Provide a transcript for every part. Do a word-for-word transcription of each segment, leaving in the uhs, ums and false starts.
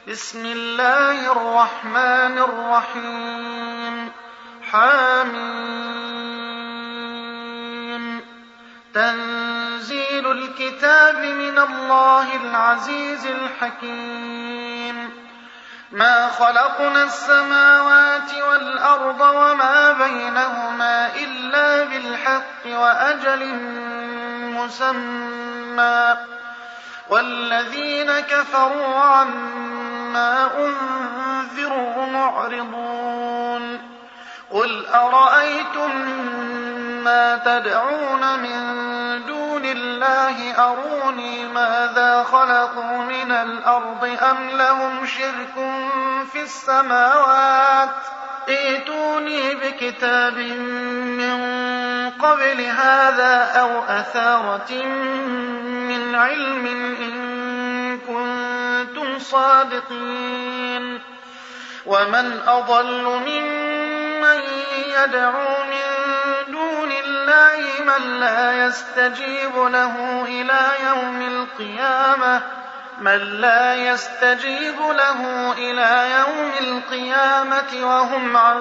بسم الله الرحمن الرحيم حميم تنزيل الكتاب من الله العزيز الحكيم ما خلقنا السماوات والأرض وما بينهما إلا بالحق وأجل مسمى والذين كفروا عما أنذروا معرضون قل أرأيتم ما تدعون من دون الله أروني ماذا خلقوا من الأرض أم لهم شرك في السماوات ائتوني بكتاب من قبل هذا أو أثارة من علم إن كنتم صادقين ومن أضل ممن يدعو من دون الله من لا يستجيب له إلى يوم القيامة من لا يستجيب له إلى يوم القيامة وهم عن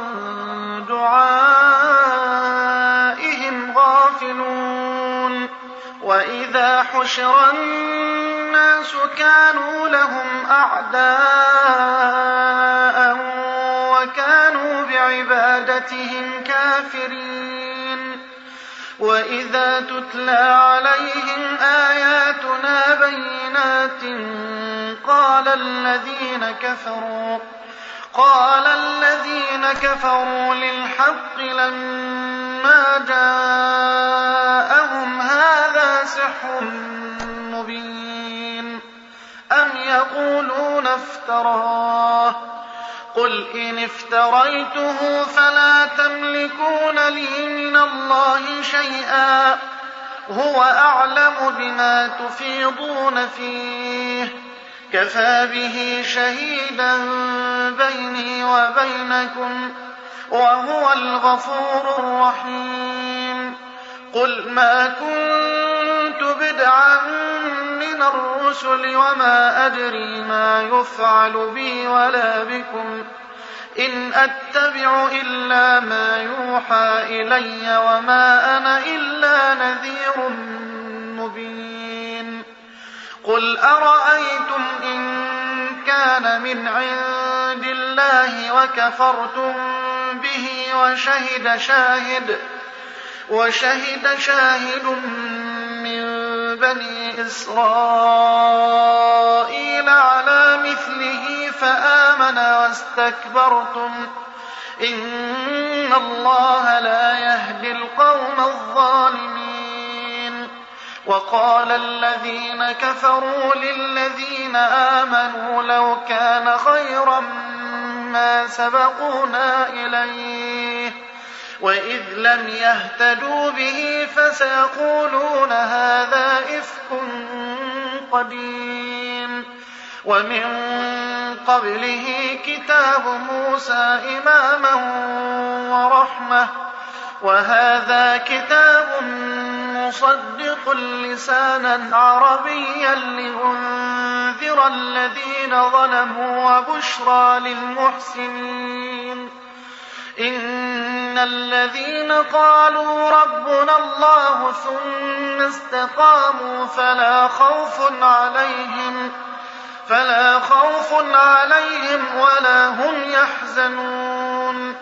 دعائهم غافلون وإذا حشر الناس كانوا لهم أعداء وكانوا بعبادتهم كافرين وإذا تتلى عليهم آياتنا بينات قال الذين كفروا قال الذين كفروا للحق لما جاءهم هذا سحر مبين أم يقولون افتراه قل إن افتريته فلا تملكون لي من الله شيئا هو أعلم بما تفيضون فيه كفى به شهيدا بيني وبينكم وهو الغفور الرحيم قل ما كنت بدعا من الرسل وما أدري ما يفعل بي ولا بكم إن أتبع إلا ما يوحى إلي وما أنا إلا نذير مبين قل أرأيتم إن كان من عند الله وكفرتم به وشهد شاهد وشهد شاهد من بني إسرائيل على مثله فآمن واستكبرتم إن الله لا يهدي القوم الظالمين وقال الذين كفروا للذين آمنوا لو كان خيرا ما سبقونا إليه وإذ لم يهتدوا به فسيقولون هذا إفك قديم ومن قبله كتاب موسى إماما ورحمة وهذا كتاب مصدق لسانا عربيا لينذر الذين ظلموا وبشرى للمحسنين إن الذين قالوا ربنا الله ثم استقاموا فلا خوف عليهم فلا خوف عليهم ولا هم يحزنون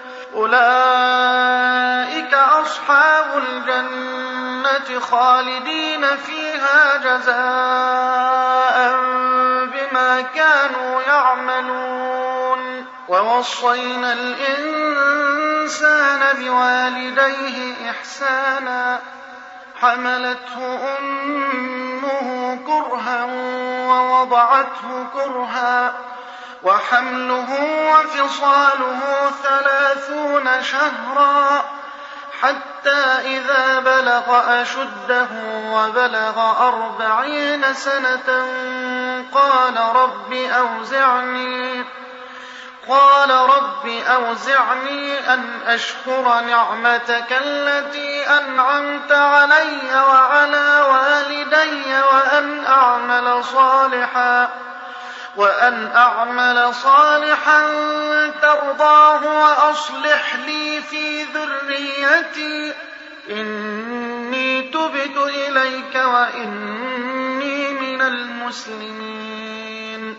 أولئك أصحاب الجنة خالدين فيها جزاء بما كانوا يعملون ووصينا الإنسان بوالديه إحسانا حملته أمه كرها ووضعته كرها وحمله وفصاله ثلاثون شهرا حتى إذا بلغ أشده وبلغ أربعين سنة قال رب أوزعني قال رب أوزعني أن أشكر نعمتك التي أنعمت علي وعلى والدي وأن أعمل صالحا وأن أعمل صالحا ترضاه وأصلح لي في ذريتي إني تبت إليك وإني من المسلمين.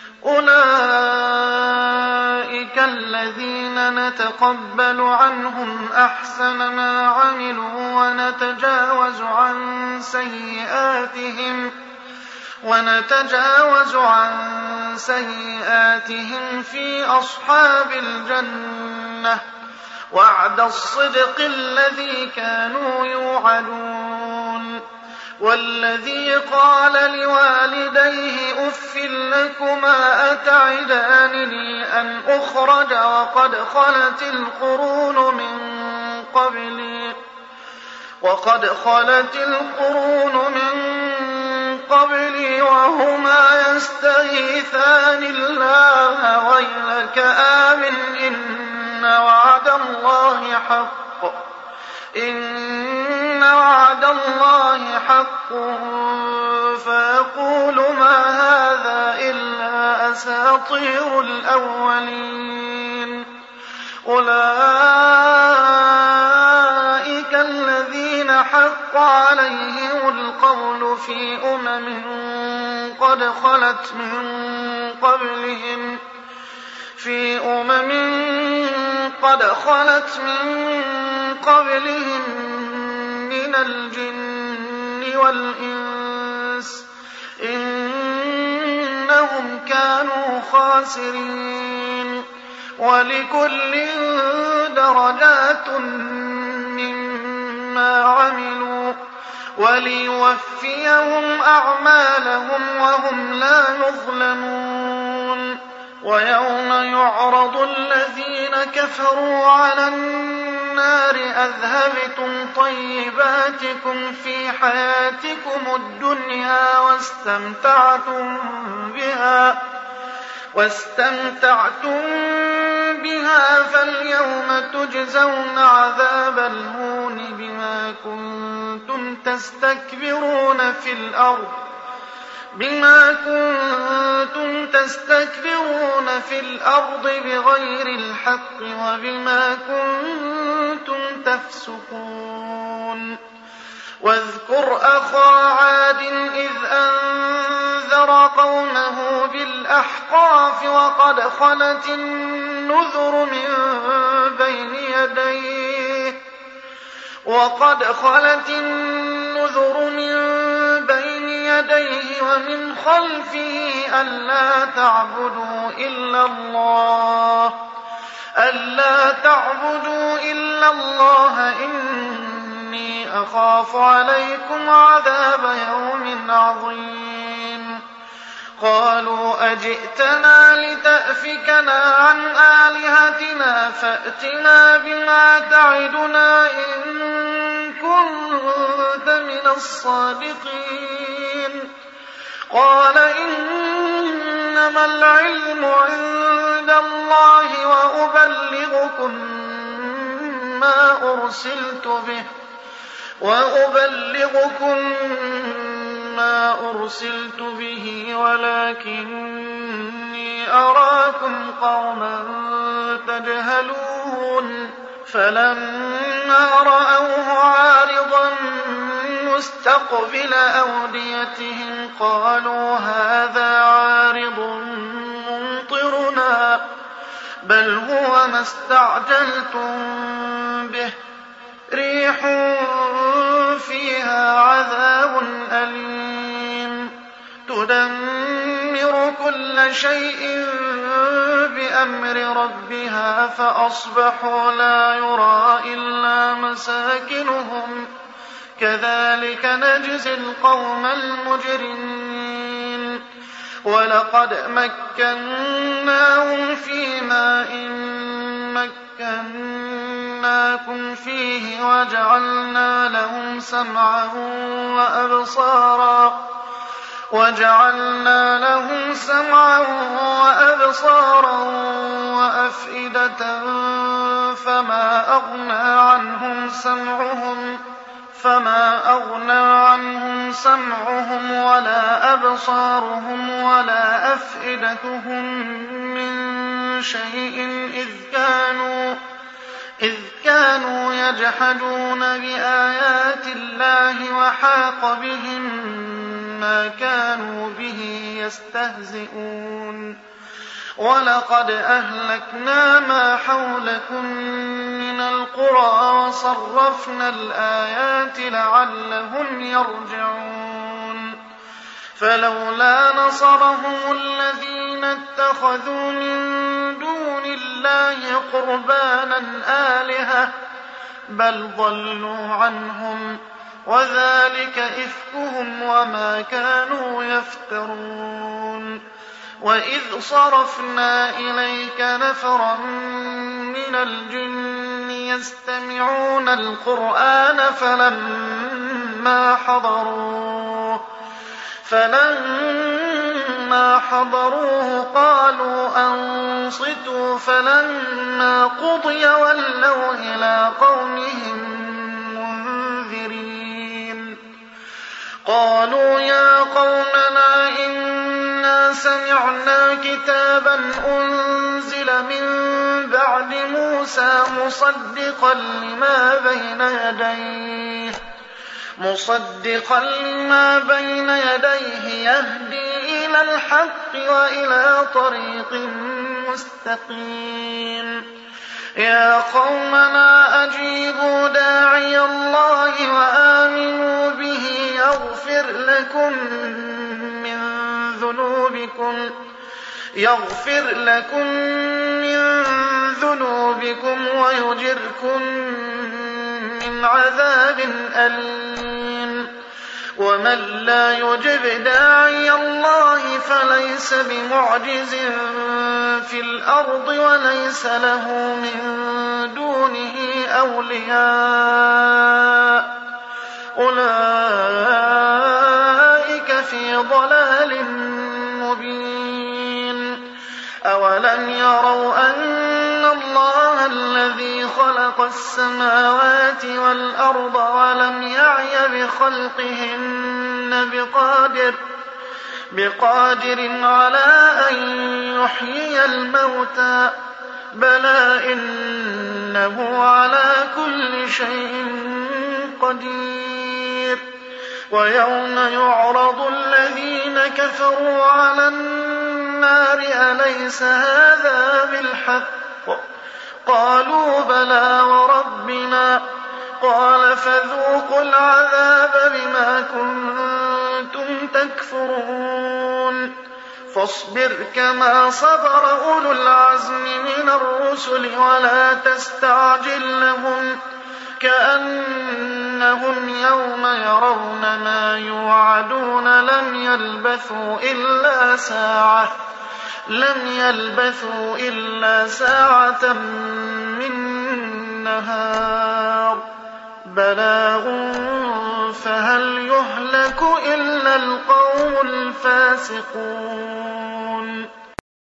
أولئك الذين نتقبل عنهم أحسن ما عملوا ونتجاوز عن سيئاتهم ونتجاوز عن سيئاتهم في أصحاب الجنة وعد الصدق الذي كانوا يوعدون. والذي قال لوالديه أف لكما أتعدانني أن أخرج وقد خلت القرون من قبلي وقد خلت القرون من قبلي وهما يستغيثان الله ويلك آمن إن وعد الله حق إن وعد الله حق فيقول ما هذا إلا أساطير الأولين. أولئك الذين حق عليهم القول في أمم قد خلت من قبلهم في أمم قد خلت من قبلهم من الجن والإنس إنهم كانوا خاسرين. ولكل درجات مما عملوا وليوفيهم أعمالهم وهم لا يظلمون. ويوم يعرض الذين كفروا على النار أذهبتم طيباتكم في حياتكم الدنيا واستمتعتم بها واستمتعتم بها فاليوم تجزون عذاب الهون بما كنتم تستكبرون في الأرض بما كنتم تستكبرون في الأرض بغير الحق وبما كنتم تفسقون. واذكر أخا عاد إذ أنذر قومه بالأحقاف وقد خلت النذر من بين يديه وقد خلت النذر من بين يديه ومن خلفه ألا تعبدوا إلا الله ألا تعبدوا إلا الله إني أخاف عليكم عذاب يوم عظيم. قالوا أجئتنا لتأفكنا عن آلهتنا فأتنا بما تعدنا إن كنت من الصادقين. قال إنما العلم عند الله وأبلغكم ما أرسلت به وأبلغكم ما أرسلت به ولكني أراكم قوما تجهلون. فلما رأوه عارضا مستقبل أوديتهم قالوا هذا عارض ممطرنا بل هو ما استعجلتم به ريح فيها عذاب أليم تدمر كل شيء بأمر ربها فأصبحوا لا يرى إلا مساكنهم كذلك نجزي القوم المجرمين. ولقد مكناهم في ماء مكناكم فيه وجعلنا لهم سمعا وأبصارا وجعلنا لهم سمعا وأبصارا وأفئدة فما أغنى عنهم سمعهم فما أغنى عنهم سمعهم ولا أبصارهم ولا أفئدتهم من شيء إذ كانوا, إذ كانوا يجحدون بآيات الله وحاق بهم ما كانوا به يستهزئون. ولقد أهلكنا ما حولكم من القرى وصرفنا الآيات لعلهم يرجعون. فلولا نصرهم الذين اتخذوا من دون الله قربانا آلهة بل ضلوا عنهم وذلك إفكهم وما كانوا يفترون. وإذ صرفنا إليك نفرا من الجن يستمعون القرآن فلما حضروه فلما حضروه قالوا أنصتوا فلما قضي ولوا إلى قومهم منذرين. قالوا يا قومنا إنا سمعنا كتابا أنزل من بعد موسى مصدقا لما بين يديه مصدقا لما بين يديه يهدي إلى الحق وإلى طريق مستقيم. يا قومنا أجيبوا داعي الله وآمنوا به يغفر لكم من ذنوبكم يغفر لكم من ذنوبكم ويجركم من عذاب أليم. ومن لا يجب داعي الله فليس بمعجز في الأرض وليس له من دونه أولياء أولئك في ضلال مبين. أولم يروا أن الله الذي خلق السماوات والأرض ولم يعي بخلقهن بقادر بقادر على أن يحيي الموتى بلى إنه على كل شيء قدير. ويوم يعرض الذين كفروا على النار أليس هذا بالحق قالوا بلى وربنا قال فذوقوا العذاب بما كنتم تكفرون. فاصبر كما صبر أولو العزم من الرسل ولا تستعجل لهم كأنهم يوم يرون ما يوعدون لم يلبثوا إلا ساعة لم يلبثوا إلا ساعة من نهار بلاغ فهل يهلك إلا القوم الفاسقون.